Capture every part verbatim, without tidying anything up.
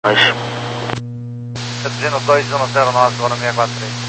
Reduzindo dois um zero nove, voo no seis quatro três.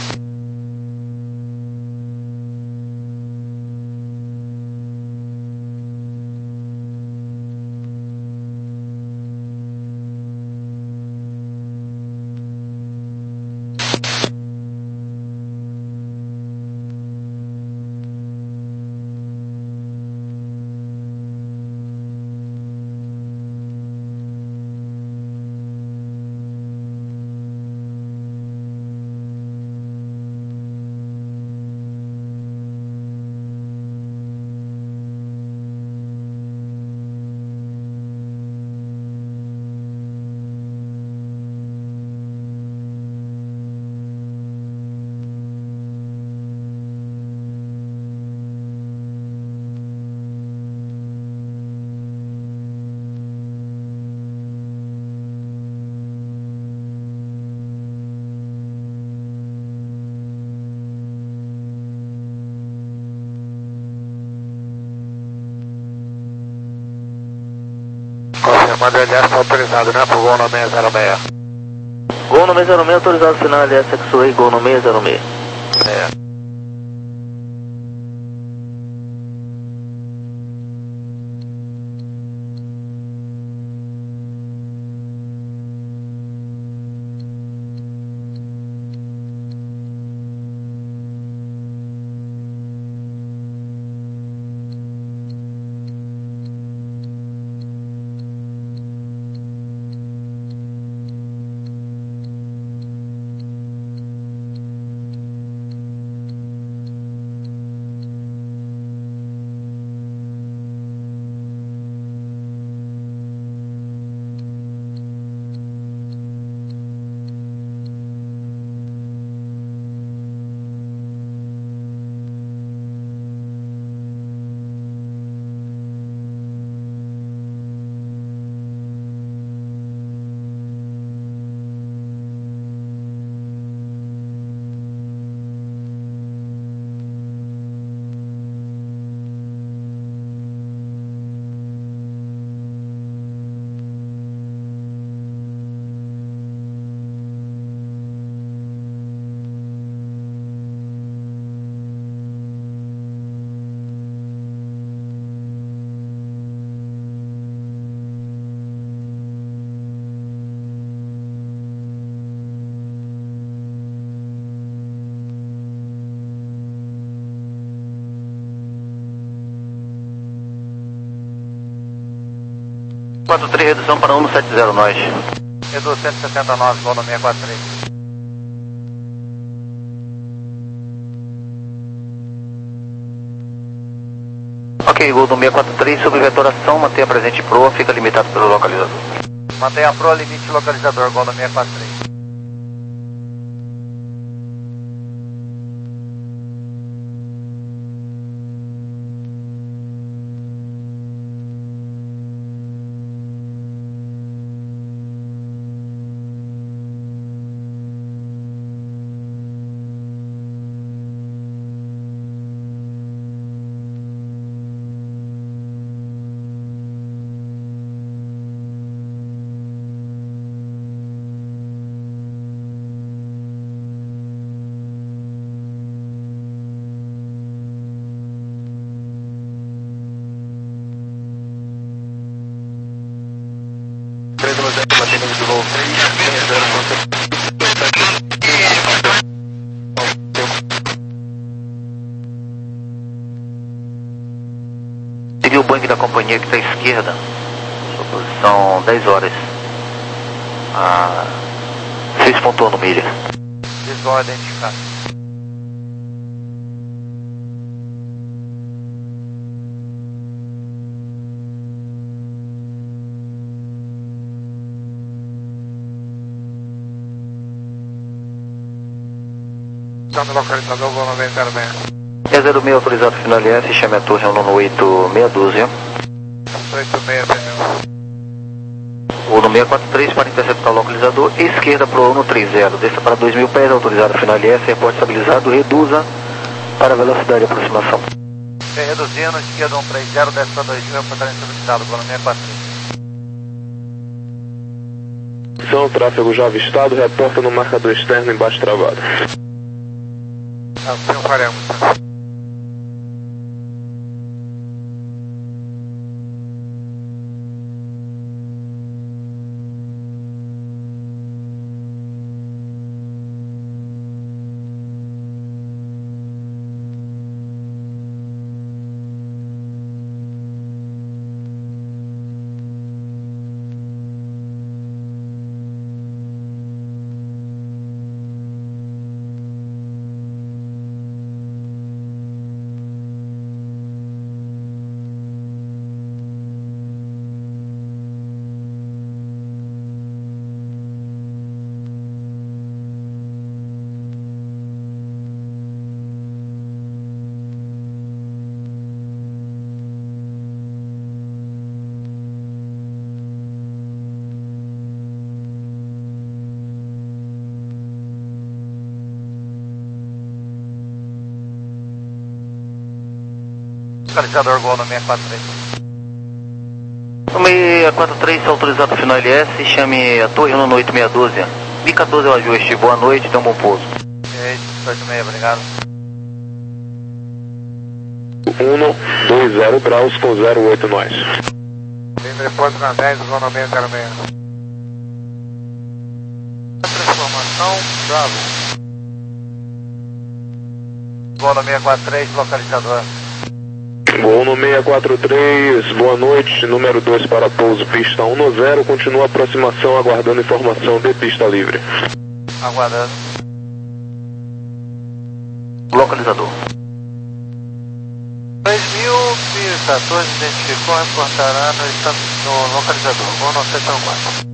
Confirmando L S está autorizado, né? Pro gol no seis zero seis. Gol no seis zero seis, autorizado final L S X-Way, gol no seis zero seis. É. quatro três, redução para um sete zero, nós. Reduz cento e sessenta e nove, voo no seis quatro três. Ok, gol do seis quatro três, sobre vetoração, mantenha presente proa, fica limitado pelo localizador. Mantenha a proa, limite localizador, gol no seis quatro três. Seguiu o banco da companhia que está à esquerda, sua posição dez horas, a seis ponto um no milha. Visual identificado. Estamos localizador, voo no seis zero seis. seis zero seis, autorizado final L S, chame a torre no oito meia dúzia. oito seis, pneu. O no seis quatro três para interceptar o localizador, esquerda para o no três zero, desça para dois mil pés, autorizado final L S, reporte estabilizado, reduza para a velocidade de aproximação. Reduzindo, esquerda um três zero, desce para dois mil, reportagem estabilizado, voo no seis quatro três. atenção, tráfego já avistado, reporta no marcador externo embaixo travado. Assim o faremos. Localizador Gol no seis quatro três. O seis quatro três autorizado final L S, chame a torre no oito seis um dois. B quatorze é o ajuste, boa noite, tenha um bom pouso. oito seis, obrigado. um dois zero graus com zero oito nós. Livre ponto na dez, zona seis zero seis. Transformação, Bravo. Gol no seis quatro três, localizador. Gol no seis quatro três, boa noite, número dois para pouso, pista um no zero, continua a aproximação, aguardando informação de pista livre. Aguardando. Localizador. dois mil e quatorze identificou, reportará no, no localizador. Gol no seis quatro.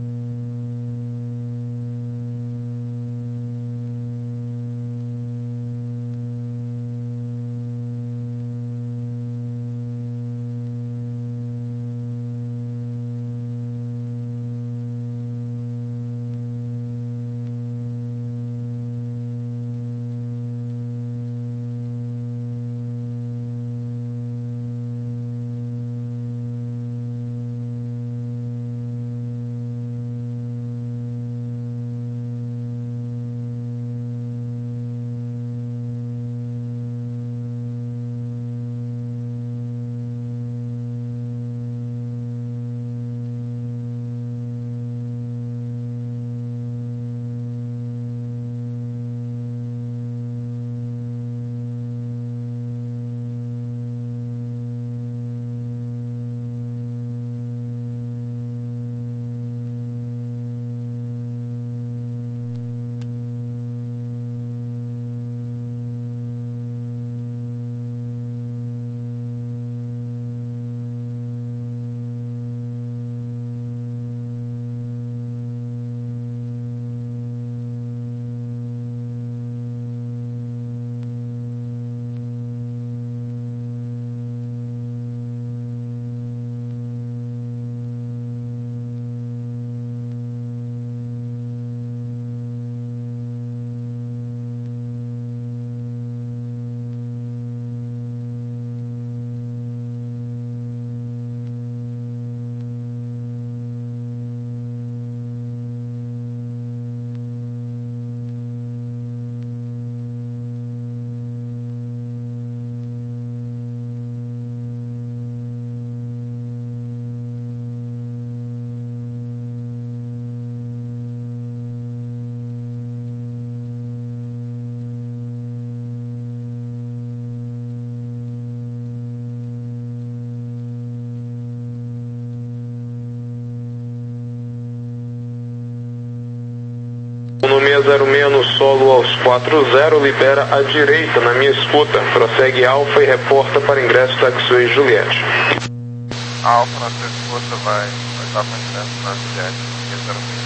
No seis zero seis no solo aos quatro zero, libera à direita na minha escuta, prossegue Alfa e reporta para ingresso taxiway Juliette. Alfa na sua escuta vai, vai estar para ingresso na Juliette, seis zero seis.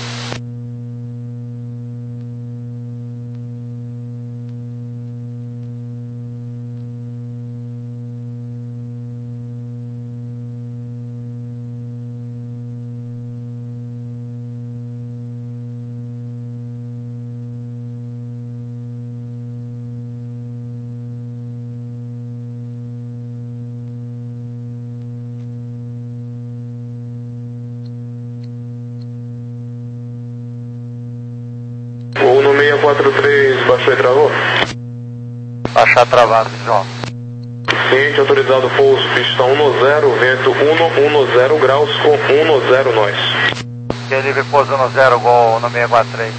quatro três, baixou e travou? Baixar travado, João. Ciente, autorizado pouso, pista um no zero, vento um no zero graus com um no zero nós. Que livre pouso no zero, gol no seis quatro três.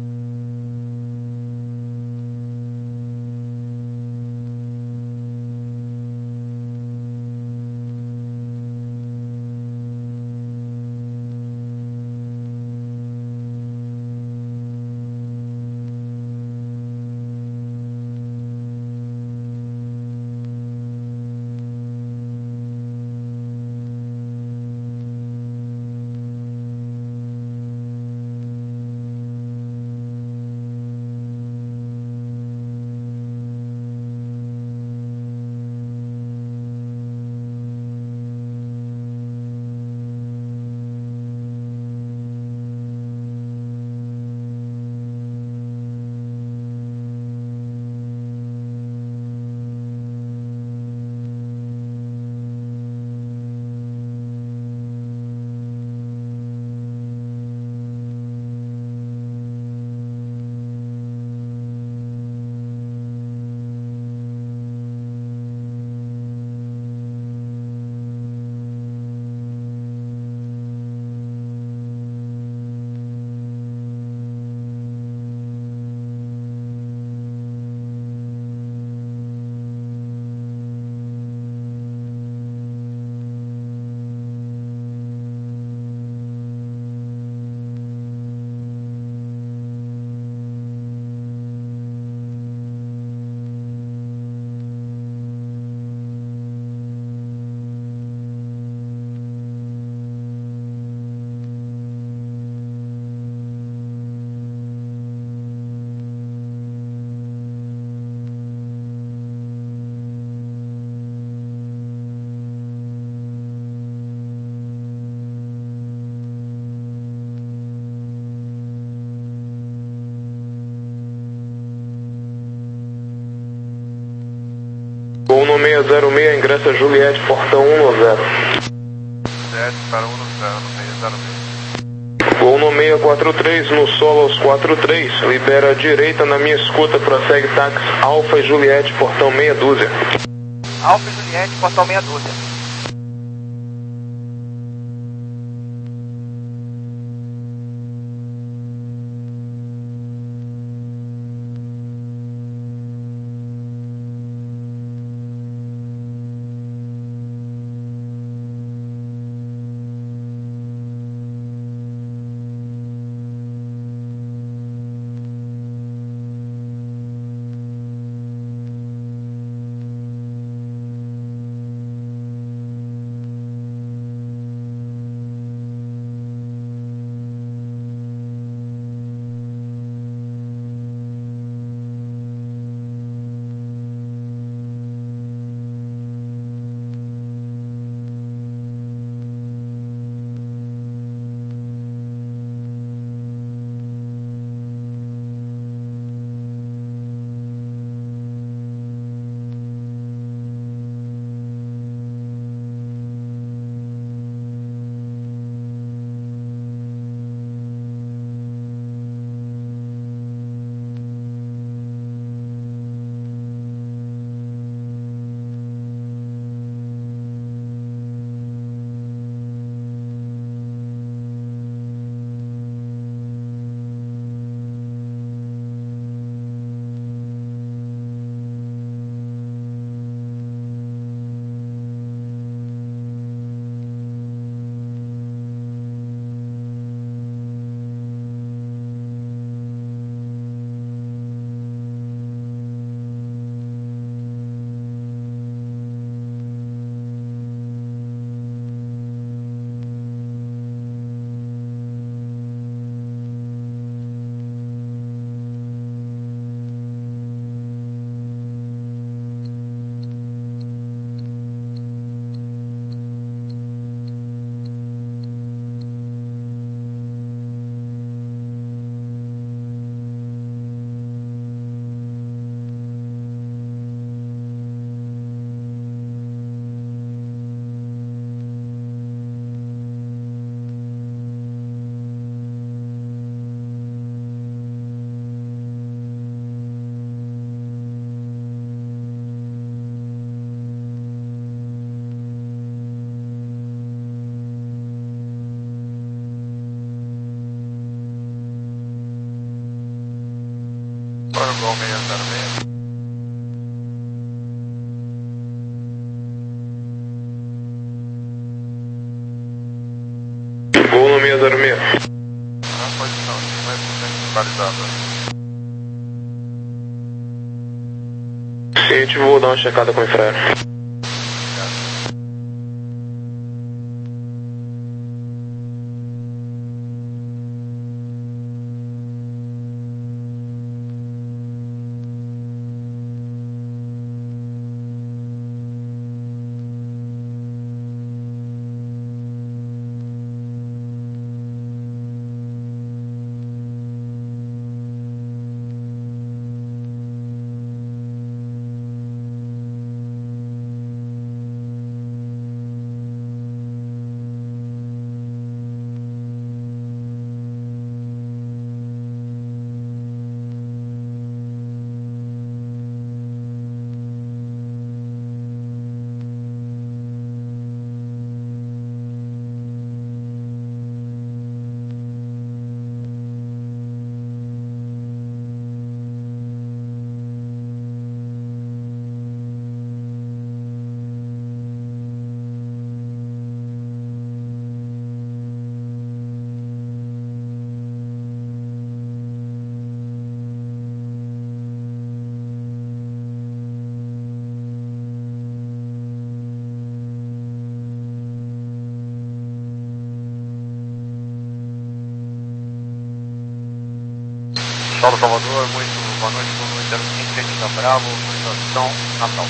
Gol no seis zero seis, ingressa Juliette, portão um no zero. sete para um no zero, no seis zero seis. Gol no seis quatro três, no solo aos quatro três, libera a direita na minha escuta, prossegue táxi Alfa e Juliette, portão meia dúzia. Alfa e Juliette, portão meia dúzia. Gol seis zero seis. Gol no seis zero seis. Na posição, cem por cento localizado. Gente, vou dar uma checada com o infraero. Paulo Salvador, muito boa noite, boa noite, zero cinco, Quentinha Bravo, estação Natal.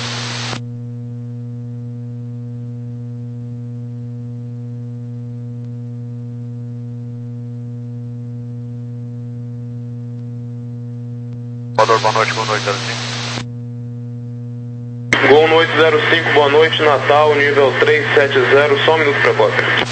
Salvador, boa noite, boa noite, zero cinco. Gol noite zero cinco, boa noite, Natal, nível três sete zero, só um minuto para a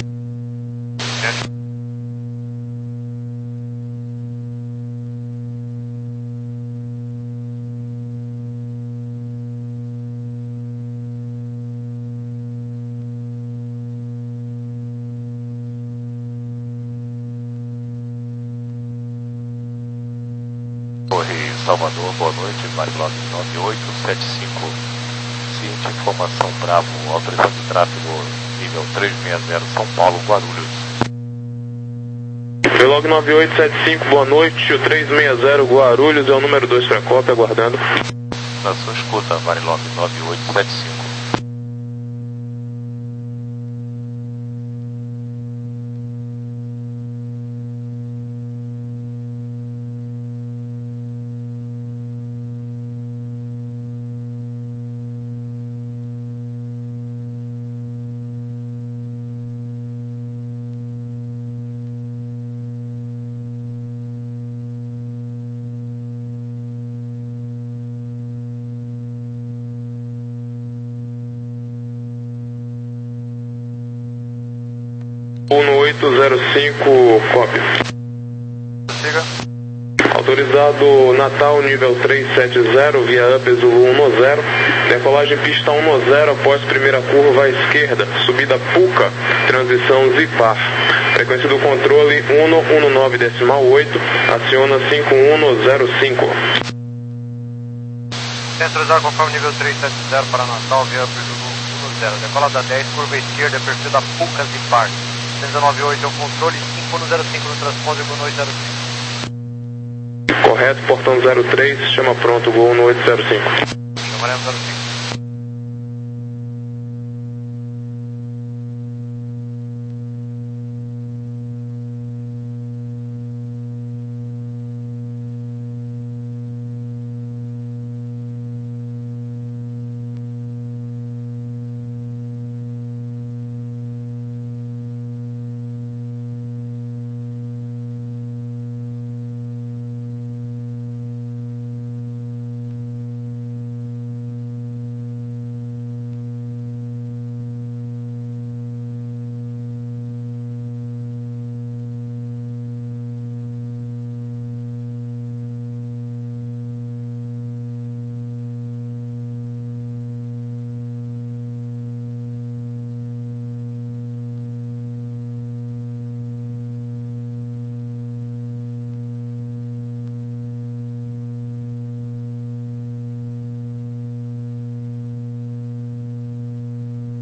Correio Salvador, boa noite, Marilog nove oito sete cinco, seguinte informação Bravo, autorização de tráfego nível trezentos e sessenta, São Paulo, Guarulhos. Marilog nove oito sete cinco, boa noite, o trezentos e sessenta Guarulhos é o número dois para cópia, aguardando. Na sua escuta, Marilog nove oito sete cinco. um oito zero cinco, cópia. Siga. Autorizado Natal, nível trezentos e setenta, via up Zulu um zero, decolagem pista um zero, após primeira curva à esquerda, subida Puca, transição Zipar. Frequência do controle um um nove decimal oito, aciona cinco um zero cinco. Centro usar conforme nível trezentos e setenta para Natal, via up Zulu um zero, decolada dez, curva esquerda, perfil da Puca Zipar. cento e noventa e oito é o controle, cinco um zero cinco no transponder, boa noite, zero cinco. Correto, portão zero três, chama pronto, gol no oito zero cinco. Chamaremos zero cinco.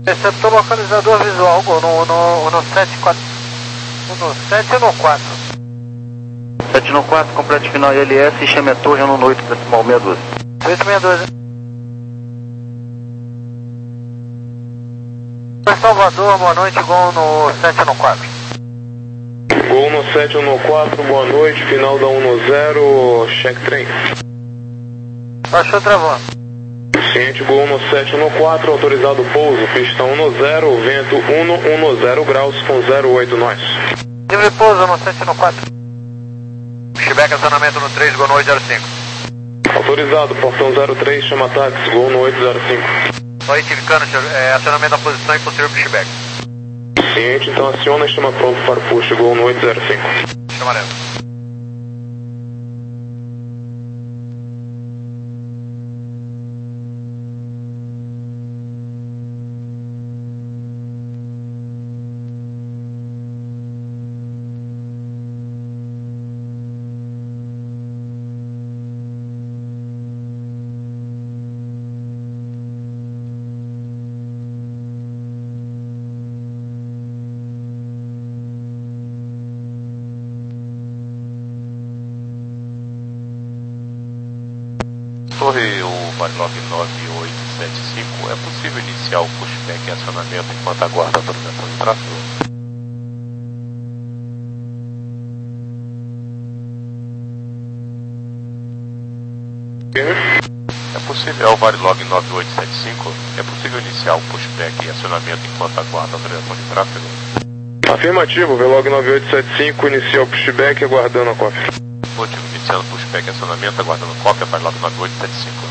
Receptor localizador visual, Gol, no, no, no sete quatro. No sete ou no quatro? sete no quatro, complete final I L S e chame a torre no oito, decimal seis doze. oito seis doze. Salvador, boa noite, Gol no sete no quatro. Gol no sete no quatro, boa noite, final da um no zero, check trem. Baixou, travou. Ciente, Gol no sete no quatro, autorizado pouso, pista um no zero, vento um no um no zero graus com zero oito nós. Livre pouso no sete no quatro. Pushback, acionamento no três, Gol no oito zero cinco. Autorizado, portão zero três, chama táxi, Gol no oito zero cinco. Oi, Tivicano, é, acionamento da posição e posterior pushback. Ciente, então aciona e chama pronto para o push, Gol no oito zero cinco. Chamaremos. Torre, o Varilog nove oito sete cinco, é possível iniciar o pushback em acionamento enquanto aguarda a autorização de tráfego? É possível, é o Varilog nove oito sete cinco, é possível iniciar o pushback em acionamento enquanto aguarda a autorização de tráfego? Afirmativo, Velog nove oito sete cinco, inicia o pushback aguardando a cópia. Motivo, iniciando pushback em acionamento, aguardando cópia, Varilog nove oito sete cinco.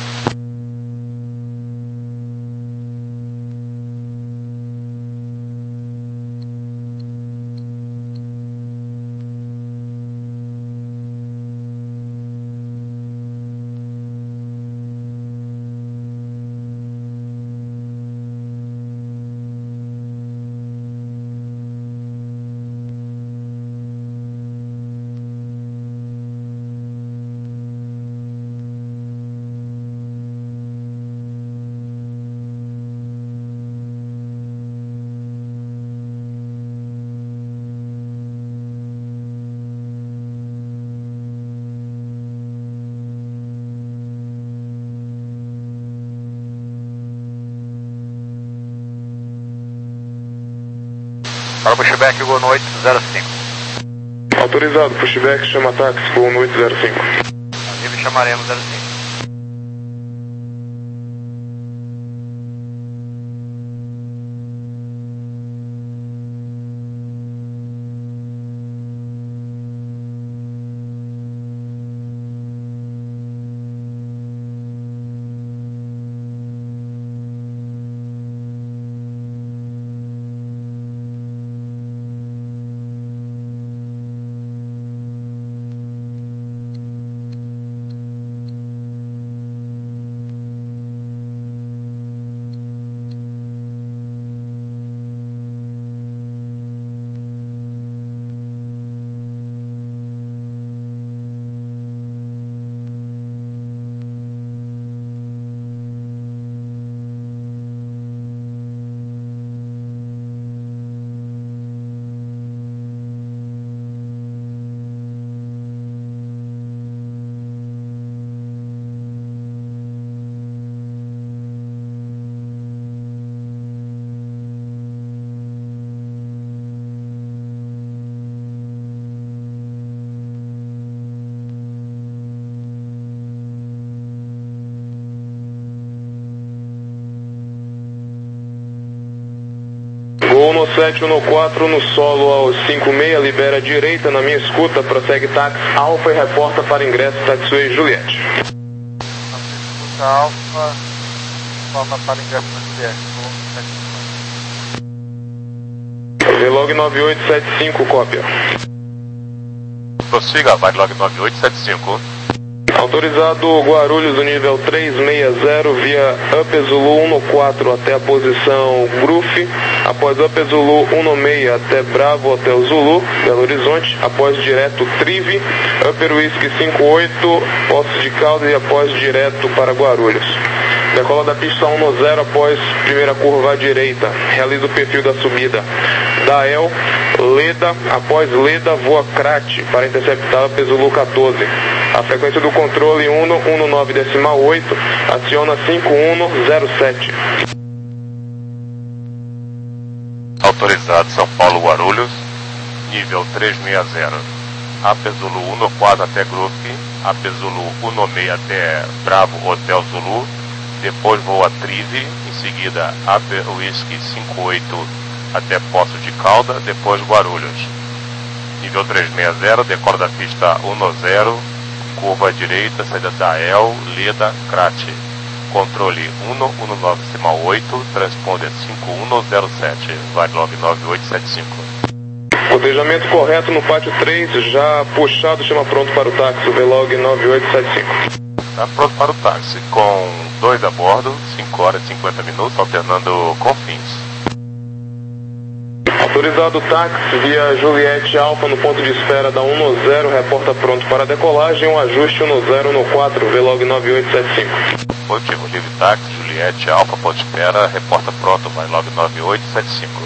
Para o pushback, Gol no oito zero cinco. Autorizado, pushback, chama táxi, Gol no oito zero cinco. Livre, chamaremos zero cinco. Gol no sete no quatro, no solo ao cinco seis, libera a direita na minha escuta, prossegue táxi Alfa e reporta para ingresso Taxiway Juliette. Escuta Alfa, forma para ingresso na Juliette. Velog nove oito sete cinco, cópia. Prossiga, Varilog nove oito sete cinco. Autorizado Guarulhos do nível três seis zero via Up Zulu um no quatro até a posição Gruf, após Up Zulu um no seis até Bravo Hotel Zulu, Belo Horizonte, após direto Trive, Upper Whisky cinco oito, Poços de Caldas e após direto para Guarulhos. Decola da pista um no zero após primeira curva à direita. Realiza o perfil da subida. Dael, Leda, após Leda, voa Crate para interceptar a Zulu quatorze. A frequência do controle um um nove decimal oito, aciona cinco um zero sete. Autorizado São Paulo Guarulhos, nível trezentos e sessenta. A P Zulu um no quatro até Grupo, A P Zulu um no seis até Bravo Hotel Zulu, depois voa Trize, em seguida A P Whisky cinco oito até Poço de Calda, depois Guarulhos. Nível trezentos e sessenta, decola da pista um no zero, curva à direita, saída da El, Leda, Crate. Controle um um nove decimal oito, transponder cinco um zero sete, vai log nove oito sete cinco. Cotejamento correto no pátio três, já puxado, chama pronto para o táxi, V log nove oito sete cinco. Está pronto para o táxi, com dois a bordo, cinco horas e cinquenta minutos, alternando Confins. Autorizado o táxi via Juliette Alfa no ponto de espera da um no zero, reporta pronto para decolagem, um ajuste um no zero no quatro, V log nove oito sete cinco. Positivo, livre táxi, Juliette Alfa, ponto de espera, reporta pronto, vai log nove oito sete cinco.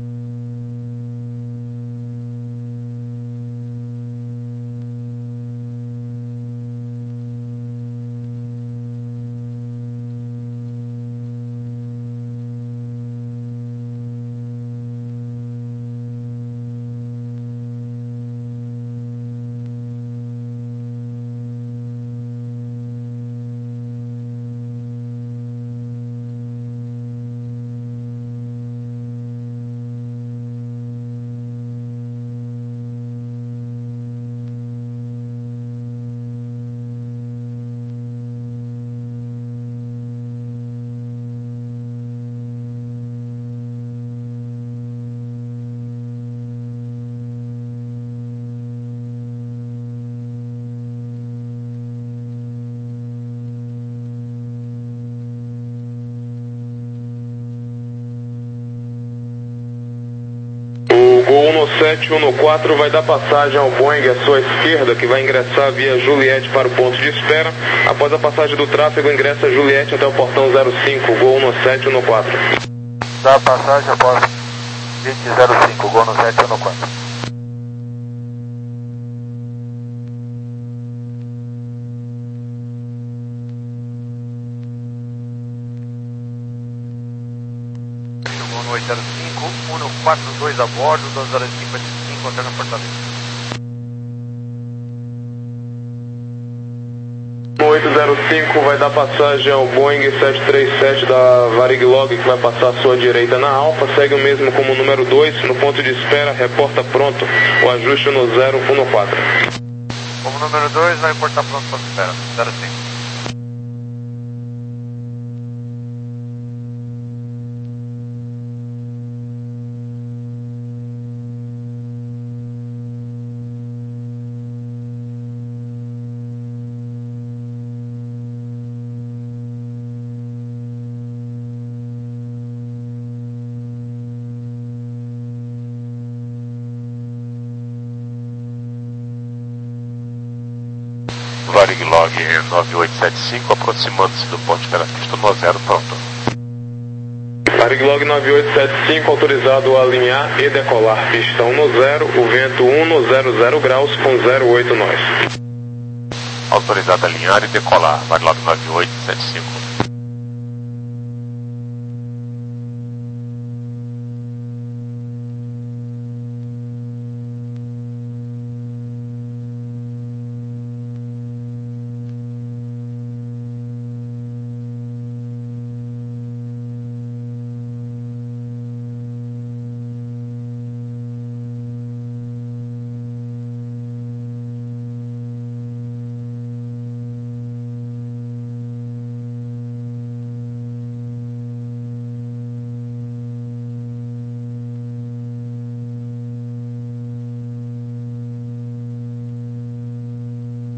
Gol um no sete, um no quatro vai dar passagem ao Boeing à sua esquerda, que vai ingressar via Juliette para o ponto de espera. Após a passagem do tráfego, ingressa Juliette até o portão zero cinco, Gol um no sete, um no quatro. Dá passagem após vinte zero cinco, Gol no sete, um no quatro. Gol no oito zero cinco, um no quatro, dois a bordo, doze horas e cinquenta e cinco, alterna Fortaleza. oito zero cinco vai dar passagem ao Boeing sete três sete da Varig Log, que vai passar à sua direita na Alfa, segue o mesmo como número dois, no ponto de espera, reporta pronto, o ajuste no zero um no quatro. Como número dois, vai reportar pronto para espera, zero cinco. Varig Log nove oito sete cinco, aproximando-se do ponto de espera pista no zero, pronto. Varig Log nove oito sete cinco, autorizado a alinhar e decolar pista um no zero, o vento um no zero zero graus com zero oito nós. Autorizado a alinhar e decolar, Varig Log nove oito sete cinco.